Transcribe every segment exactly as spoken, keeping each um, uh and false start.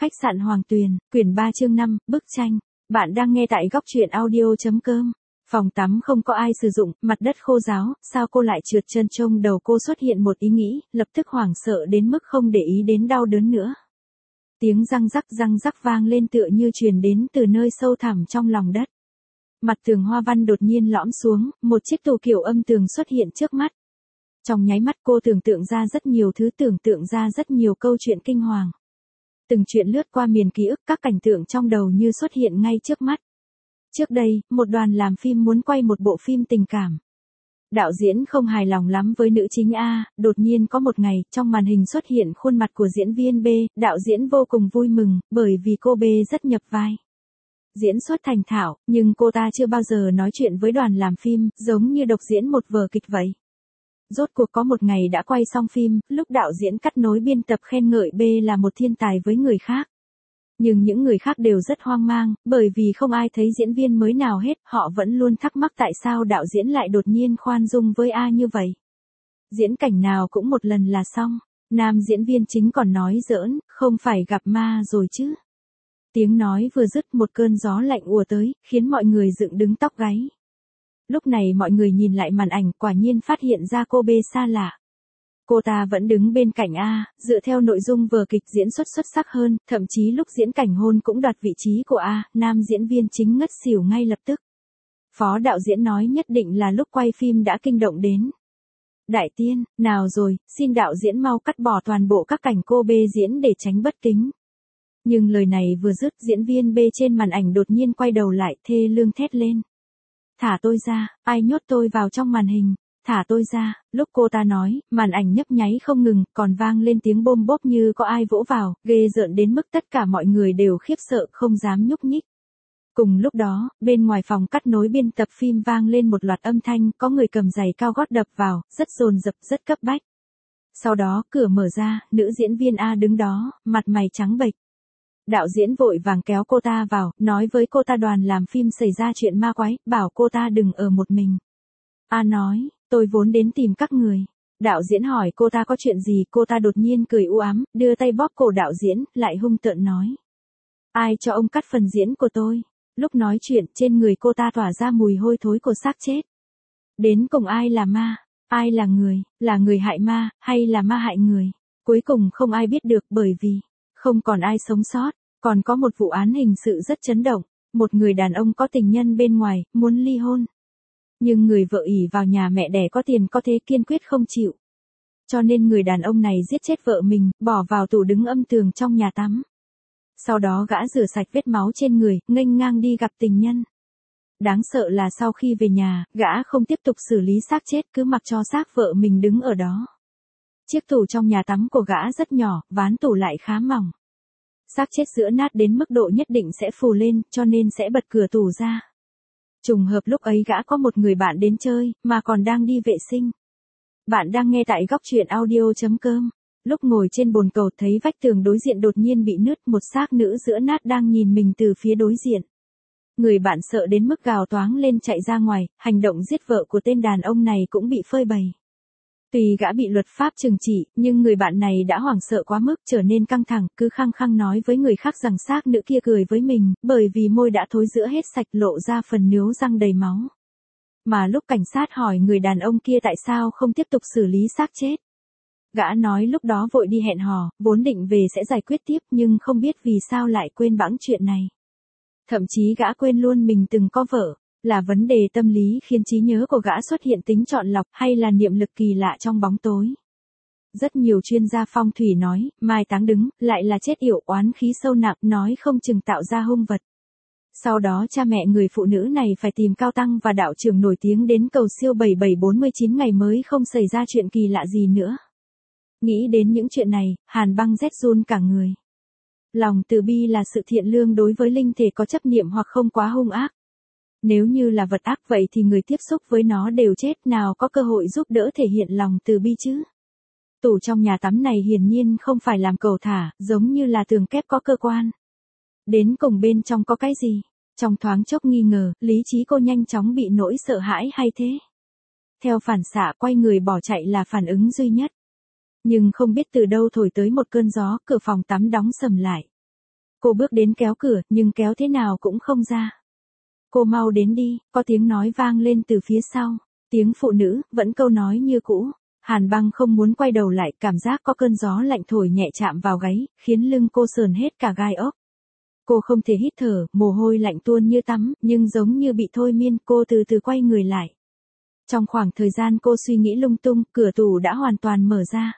Khách sạn Hoàng Tuyền, quyển ba chương năm, bức tranh. Bạn đang nghe tại góc truyện audio.com. Phòng tắm không có ai sử dụng, mặt đất khô ráo, sao cô lại trượt chân? Trong đầu cô xuất hiện một ý nghĩ, lập tức hoảng sợ đến mức không để ý đến đau đớn nữa. Tiếng răng rắc răng rắc vang lên tựa như truyền đến từ nơi sâu thẳm trong lòng đất. Mặt tường hoa văn đột nhiên lõm xuống, một chiếc tủ kiểu âm tường xuất hiện trước mắt. Trong nháy mắt cô tưởng tượng ra rất nhiều thứ, tưởng tượng ra rất nhiều câu chuyện kinh hoàng. Từng chuyện lướt qua miền ký ức, các cảnh tượng trong đầu như xuất hiện ngay trước mắt. Trước đây, một đoàn làm phim muốn quay một bộ phim tình cảm. Đạo diễn không hài lòng lắm với nữ chính A, đột nhiên có một ngày, trong màn hình xuất hiện khuôn mặt của diễn viên B, đạo diễn vô cùng vui mừng, bởi vì cô B rất nhập vai. Diễn xuất thành thạo, nhưng cô ta chưa bao giờ nói chuyện với đoàn làm phim, giống như độc diễn một vở kịch vậy. Rốt cuộc có một ngày đã quay xong phim, lúc đạo diễn cắt nối biên tập khen ngợi B là một thiên tài với người khác. Nhưng những người khác đều rất hoang mang, bởi vì không ai thấy diễn viên mới nào hết, họ vẫn luôn thắc mắc tại sao đạo diễn lại đột nhiên khoan dung với A như vậy. Diễn cảnh nào cũng một lần là xong, nam diễn viên chính còn nói giỡn, không phải gặp ma rồi chứ. Tiếng nói vừa dứt một cơn gió lạnh ùa tới, khiến mọi người dựng đứng tóc gáy. Lúc này mọi người nhìn lại màn ảnh, quả nhiên phát hiện ra cô B xa lạ. Cô ta vẫn đứng bên cạnh A, dựa theo nội dung vở kịch diễn xuất xuất sắc hơn, thậm chí lúc diễn cảnh hôn cũng đoạt vị trí của A, nam diễn viên chính ngất xỉu ngay lập tức. Phó đạo diễn nói nhất định là lúc quay phim đã kinh động đến. Đại tiên, nào rồi, xin đạo diễn mau cắt bỏ toàn bộ các cảnh cô B diễn để tránh bất kính. Nhưng lời này vừa dứt, diễn viên B trên màn ảnh đột nhiên quay đầu lại, thê lương thét lên. Thả tôi ra, ai nhốt tôi vào trong màn hình, thả tôi ra. Lúc cô ta nói, màn ảnh nhấp nháy không ngừng, còn vang lên tiếng bôm bốp như có ai vỗ vào, ghê rợn đến mức tất cả mọi người đều khiếp sợ không dám nhúc nhích. Cùng lúc đó, bên ngoài phòng cắt nối biên tập phim vang lên một loạt âm thanh, có người cầm giày cao gót đập vào, rất dồn dập, rất cấp bách. Sau đó, cửa mở ra, nữ diễn viên A đứng đó, mặt mày trắng bệch. Đạo diễn vội vàng kéo cô ta vào, nói với cô ta đoàn làm phim xảy ra chuyện ma quái, bảo cô ta đừng ở một mình. A nói, tôi vốn đến tìm các người. Đạo diễn hỏi cô ta có chuyện gì, cô ta đột nhiên cười u ám, đưa tay bóp cổ đạo diễn, lại hung tợn nói. Ai cho ông cắt phần diễn của tôi? Lúc nói chuyện, trên người cô ta tỏa ra mùi hôi thối của xác chết. Đến cùng ai là ma? Ai là người? Là người hại ma, hay là ma hại người? Cuối cùng không ai biết được, bởi vì không còn ai sống sót. Còn có một vụ án hình sự rất chấn động. Một người đàn ông có tình nhân bên ngoài, muốn ly hôn. Nhưng người vợ ỷ vào nhà mẹ đẻ có tiền có thế kiên quyết không chịu. Cho nên người đàn ông này giết chết vợ mình, bỏ vào tủ đứng âm tường trong nhà tắm. Sau đó gã rửa sạch vết máu trên người, nghênh ngang đi gặp tình nhân. Đáng sợ là sau khi về nhà, gã không tiếp tục xử lý xác chết, cứ mặc cho xác vợ mình đứng ở đó. Chiếc tủ trong nhà tắm của gã rất nhỏ, ván tủ lại khá mỏng. Xác chết giữa nát đến mức độ nhất định sẽ phù lên, cho nên sẽ bật cửa tủ ra. Trùng hợp lúc ấy gã có một người bạn đến chơi, mà còn đang đi vệ sinh. Bạn đang nghe tại góc truyện audio.com. Lúc ngồi trên bồn cầu thấy vách tường đối diện đột nhiên bị nứt, một xác nữ giữa nát đang nhìn mình từ phía đối diện. Người bạn sợ đến mức gào toáng lên chạy ra ngoài, hành động giết vợ của tên đàn ông này cũng bị phơi bày. Tuy gã bị luật pháp trừng trị, nhưng người bạn này đã hoảng sợ quá mức, trở nên căng thẳng, cứ khăng khăng nói với người khác rằng xác nữ kia cười với mình, bởi vì môi đã thối rữa hết sạch, lộ ra phần níu răng đầy máu. Mà lúc cảnh sát hỏi người đàn ông kia tại sao không tiếp tục xử lý xác chết, gã nói lúc đó vội đi hẹn hò, vốn định về sẽ giải quyết tiếp, nhưng không biết vì sao lại quên bẵng chuyện này. Thậm chí gã quên luôn mình từng có vợ. Là vấn đề tâm lý khiến trí nhớ của gã xuất hiện tính chọn lọc, hay là niệm lực kỳ lạ trong bóng tối. Rất nhiều chuyên gia phong thủy nói, mai táng đứng, lại là chết yểu, oán khí sâu nặng, nói không chừng tạo ra hung vật. Sau đó cha mẹ người phụ nữ này phải tìm cao tăng và đạo trưởng nổi tiếng đến cầu siêu bảy bảy bốn chín ngày mới không xảy ra chuyện kỳ lạ gì nữa. Nghĩ đến những chuyện này, Hàn Băng rét run cả người. Lòng từ bi là sự thiện lương đối với linh thể có chấp niệm hoặc không quá hung ác. Nếu như là vật ác vậy thì người tiếp xúc với nó đều chết, nào có cơ hội giúp đỡ thể hiện lòng từ bi chứ. Tủ trong nhà tắm này hiển nhiên không phải làm cầu thả, giống như là tường kép có cơ quan. Đến cùng bên trong có cái gì? Trong thoáng chốc nghi ngờ, lý trí cô nhanh chóng bị nỗi sợ hãi hay thế. Theo phản xạ quay người bỏ chạy là phản ứng duy nhất. Nhưng không biết từ đâu thổi tới một cơn gió, cửa phòng tắm đóng sầm lại. Cô bước đến kéo cửa, nhưng kéo thế nào cũng không ra. Cô mau đến đi, có tiếng nói vang lên từ phía sau. Tiếng phụ nữ, vẫn câu nói như cũ. Hàn Băng không muốn quay đầu lại, cảm giác có cơn gió lạnh thổi nhẹ chạm vào gáy, khiến lưng cô sờn hết cả gai ốc. Cô không thể hít thở, mồ hôi lạnh tuôn như tắm, nhưng giống như bị thôi miên, cô từ từ quay người lại. Trong khoảng thời gian cô suy nghĩ lung tung, cửa tủ đã hoàn toàn mở ra.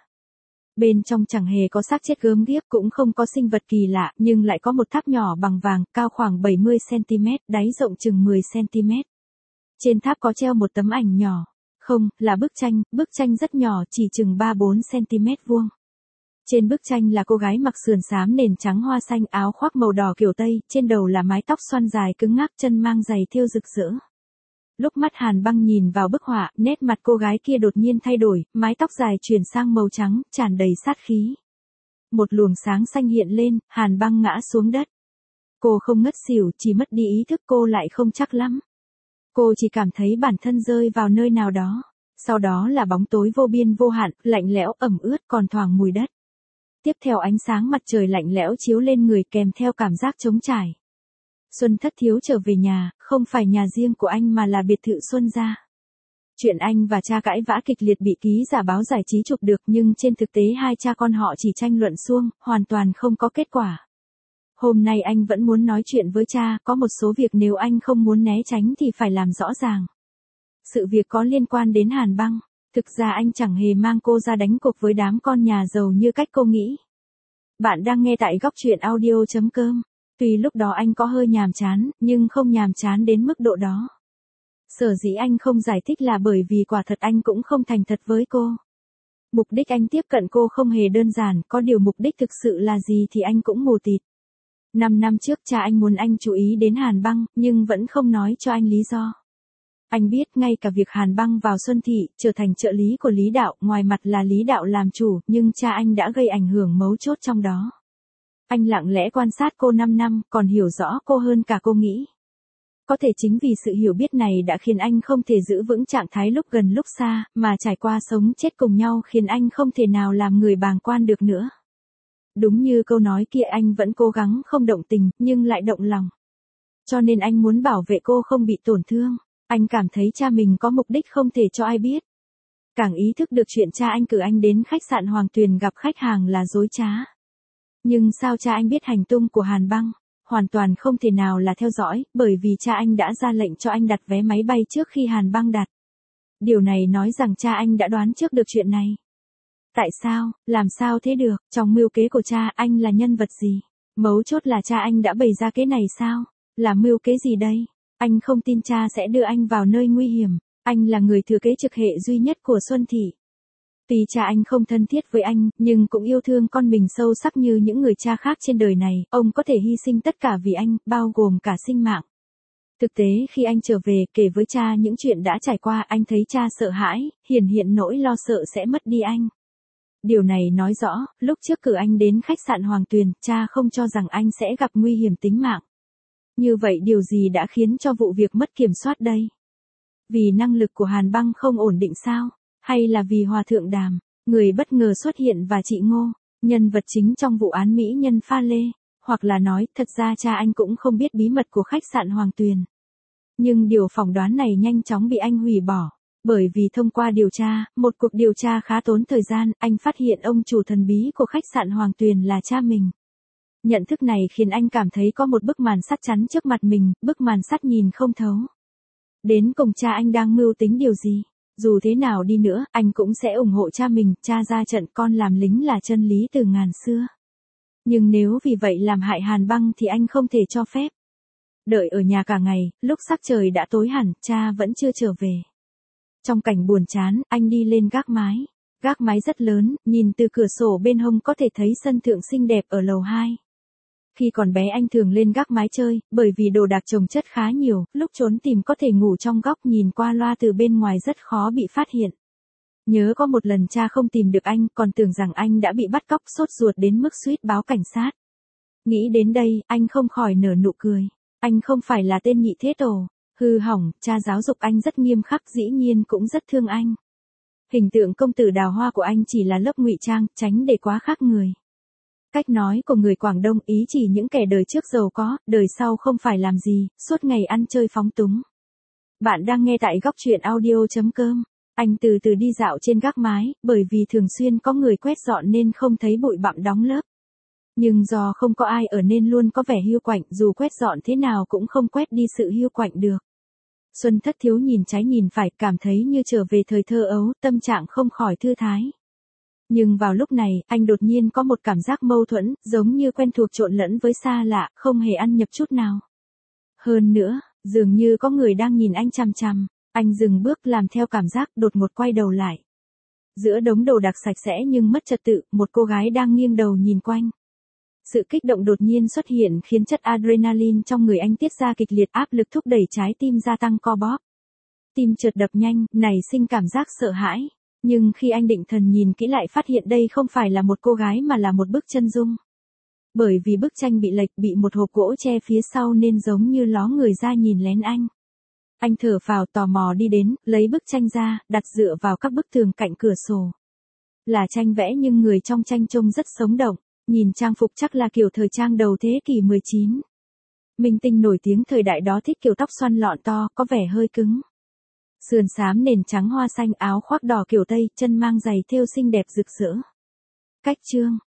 Bên trong chẳng hề có xác chết gớm ghiếc, cũng không có sinh vật kỳ lạ, nhưng lại có một tháp nhỏ bằng vàng, cao khoảng bảy mươi xăng-ti-mét, đáy rộng chừng mười xăng-ti-mét. Trên tháp có treo một tấm ảnh nhỏ. Không, là bức tranh, bức tranh rất nhỏ, chỉ chừng ba bốn xăng-ti-mét vuông. Trên bức tranh là cô gái mặc sườn xám nền trắng hoa xanh, áo khoác màu đỏ kiểu Tây, trên đầu là mái tóc xoăn dài cứng ngắc, chân mang giày thêu rực rỡ. Lúc mắt Hàn Băng nhìn vào bức họa, nét mặt cô gái kia đột nhiên thay đổi, mái tóc dài chuyển sang màu trắng, tràn đầy sát khí. Một luồng sáng xanh hiện lên, Hàn Băng ngã xuống đất. Cô không ngất xỉu, chỉ mất đi ý thức, cô lại không chắc lắm. Cô chỉ cảm thấy bản thân rơi vào nơi nào đó. Sau đó là bóng tối vô biên vô hạn, lạnh lẽo, ẩm ướt, còn thoảng mùi đất. Tiếp theo ánh sáng mặt trời lạnh lẽo chiếu lên người, kèm theo cảm giác trống trải. Xuân Thất Thiếu trở về nhà, không phải nhà riêng của anh mà là biệt thự Xuân gia. Chuyện anh và cha cãi vã kịch liệt bị ký giả báo giải trí chụp được, nhưng trên thực tế hai cha con họ chỉ tranh luận suông, hoàn toàn không có kết quả. Hôm nay anh vẫn muốn nói chuyện với cha, có một số việc nếu anh không muốn né tránh thì phải làm rõ ràng. Sự việc có liên quan đến Hàn Băng. Thực ra anh chẳng hề mang cô ra đánh cuộc với đám con nhà giàu như cách cô nghĩ. Bạn đang nghe tại góc truyện audio chấm com. Tuy lúc đó anh có hơi nhàm chán, nhưng không nhàm chán đến mức độ đó. Sở dĩ anh không giải thích là bởi vì quả thật anh cũng không thành thật với cô. Mục đích anh tiếp cận cô không hề đơn giản, có điều mục đích thực sự là gì thì anh cũng mù tịt. Năm năm trước cha anh muốn anh chú ý đến Hàn Băng, nhưng vẫn không nói cho anh lý do. Anh biết ngay cả việc Hàn Băng vào Xuân Thị, trở thành trợ lý của Lý Đạo, ngoài mặt là Lý Đạo làm chủ, nhưng cha anh đã gây ảnh hưởng mấu chốt trong đó. Anh lặng lẽ quan sát cô năm năm, còn hiểu rõ cô hơn cả cô nghĩ. Có thể chính vì sự hiểu biết này đã khiến anh không thể giữ vững trạng thái lúc gần lúc xa, mà trải qua sống chết cùng nhau khiến anh không thể nào làm người bàng quan được nữa. Đúng như câu nói kia, anh vẫn cố gắng không động tình, nhưng lại động lòng. Cho nên anh muốn bảo vệ cô không bị tổn thương. Anh cảm thấy cha mình có mục đích không thể cho ai biết. Càng ý thức được chuyện cha anh cử anh đến khách sạn Hoàng Tuyền gặp khách hàng là dối trá. Nhưng sao cha anh biết hành tung của Hàn Băng? Hoàn toàn không thể nào là theo dõi, bởi vì cha anh đã ra lệnh cho anh đặt vé máy bay trước khi Hàn Băng đặt. Điều này nói rằng cha anh đã đoán trước được chuyện này. Tại sao, làm sao thế được, trong mưu kế của cha anh là nhân vật gì? Mấu chốt là cha anh đã bày ra kế này sao? Là mưu kế gì đây? Anh không tin cha sẽ đưa anh vào nơi nguy hiểm. Anh là người thừa kế trực hệ duy nhất của Xuân Thị. Tuy cha anh không thân thiết với anh, nhưng cũng yêu thương con mình sâu sắc như những người cha khác trên đời này. Ông có thể hy sinh tất cả vì anh, bao gồm cả sinh mạng. Thực tế khi anh trở về kể với cha những chuyện đã trải qua, anh thấy cha sợ hãi, hiển hiện nỗi lo sợ sẽ mất đi anh. Điều này nói rõ, lúc trước cử anh đến khách sạn Hoàng Tuyền, cha không cho rằng anh sẽ gặp nguy hiểm tính mạng. Như vậy điều gì đã khiến cho vụ việc mất kiểm soát đây? Vì năng lực của Hàn Băng không ổn định sao? Hay là vì Hòa Thượng Đàm, người bất ngờ xuất hiện và chị Ngô, nhân vật chính trong vụ án mỹ nhân pha lê? Hoặc là nói, thật ra cha anh cũng không biết bí mật của khách sạn Hoàng Tuyền. Nhưng điều phỏng đoán này nhanh chóng bị anh hủy bỏ. Bởi vì thông qua điều tra, một cuộc điều tra khá tốn thời gian, anh phát hiện ông chủ thần bí của khách sạn Hoàng Tuyền là cha mình. Nhận thức này khiến anh cảm thấy có một bức màn sắt chắn trước mặt mình, bức màn sắt nhìn không thấu. Đến cùng cha anh đang mưu tính điều gì? Dù thế nào đi nữa, anh cũng sẽ ủng hộ cha mình, cha ra trận con làm lính là chân lý từ ngàn xưa. Nhưng nếu vì vậy làm hại Hàn Băng thì anh không thể cho phép. Đợi ở nhà cả ngày, lúc sắc trời đã tối hẳn, cha vẫn chưa trở về. Trong cảnh buồn chán, anh đi lên gác mái. Gác mái rất lớn, nhìn từ cửa sổ bên hông có thể thấy sân thượng xinh đẹp ở lầu hai. Khi còn bé anh thường lên gác mái chơi, bởi vì đồ đạc chồng chất khá nhiều, lúc trốn tìm có thể ngủ trong góc, nhìn qua loa từ bên ngoài rất khó bị phát hiện. Nhớ có một lần cha không tìm được anh, còn tưởng rằng anh đã bị bắt cóc, sốt ruột đến mức suýt báo cảnh sát. Nghĩ đến đây, anh không khỏi nở nụ cười. Anh không phải là tên nhị thế tổ. Hư hỏng, cha giáo dục anh rất nghiêm khắc, dĩ nhiên cũng rất thương anh. Hình tượng công tử đào hoa của anh chỉ là lớp ngụy trang, tránh để quá khác người. Cách nói của người Quảng Đông ý chỉ những kẻ đời trước giàu có, đời sau không phải làm gì, suốt ngày ăn chơi phóng túng. Bạn đang nghe tại góc truyện audio.com. Anh từ từ đi dạo trên gác mái, bởi vì thường xuyên có người quét dọn nên không thấy bụi bặm đóng lớp. Nhưng do không có ai ở nên luôn có vẻ hiu quạnh, dù quét dọn thế nào cũng không quét đi sự hiu quạnh được. Xuân Thất Thiếu nhìn trái nhìn phải, cảm thấy như trở về thời thơ ấu, tâm trạng không khỏi thư thái. Nhưng vào lúc này, anh đột nhiên có một cảm giác mâu thuẫn, giống như quen thuộc trộn lẫn với xa lạ, không hề ăn nhập chút nào. Hơn nữa, dường như có người đang nhìn anh chằm chằm, anh dừng bước làm theo cảm giác, đột ngột quay đầu lại. Giữa đống đồ đạc sạch sẽ nhưng mất trật tự, một cô gái đang nghiêng đầu nhìn quanh. Sự kích động đột nhiên xuất hiện khiến chất adrenaline trong người anh tiết ra kịch liệt, áp lực thúc đẩy trái tim gia tăng co bóp. Tim chợt đập nhanh, nảy sinh cảm giác sợ hãi. Nhưng khi anh định thần nhìn kỹ lại phát hiện đây không phải là một cô gái mà là một bức chân dung. Bởi vì bức tranh bị lệch, bị một hộp gỗ che phía sau nên giống như ló người ra nhìn lén anh. Anh thở phào tò mò đi đến, lấy bức tranh ra, đặt dựa vào các bức tường cạnh cửa sổ. Là tranh vẽ nhưng người trong tranh trông rất sống động, nhìn trang phục chắc là kiểu thời trang đầu thế kỷ mười chín. Minh tinh nổi tiếng thời đại đó thích kiểu tóc xoăn lọn to, có vẻ hơi cứng. Sườn xám nền trắng hoa xanh, áo khoác đỏ kiểu Tây, chân mang giày thêu xinh đẹp rực rỡ. Cách chương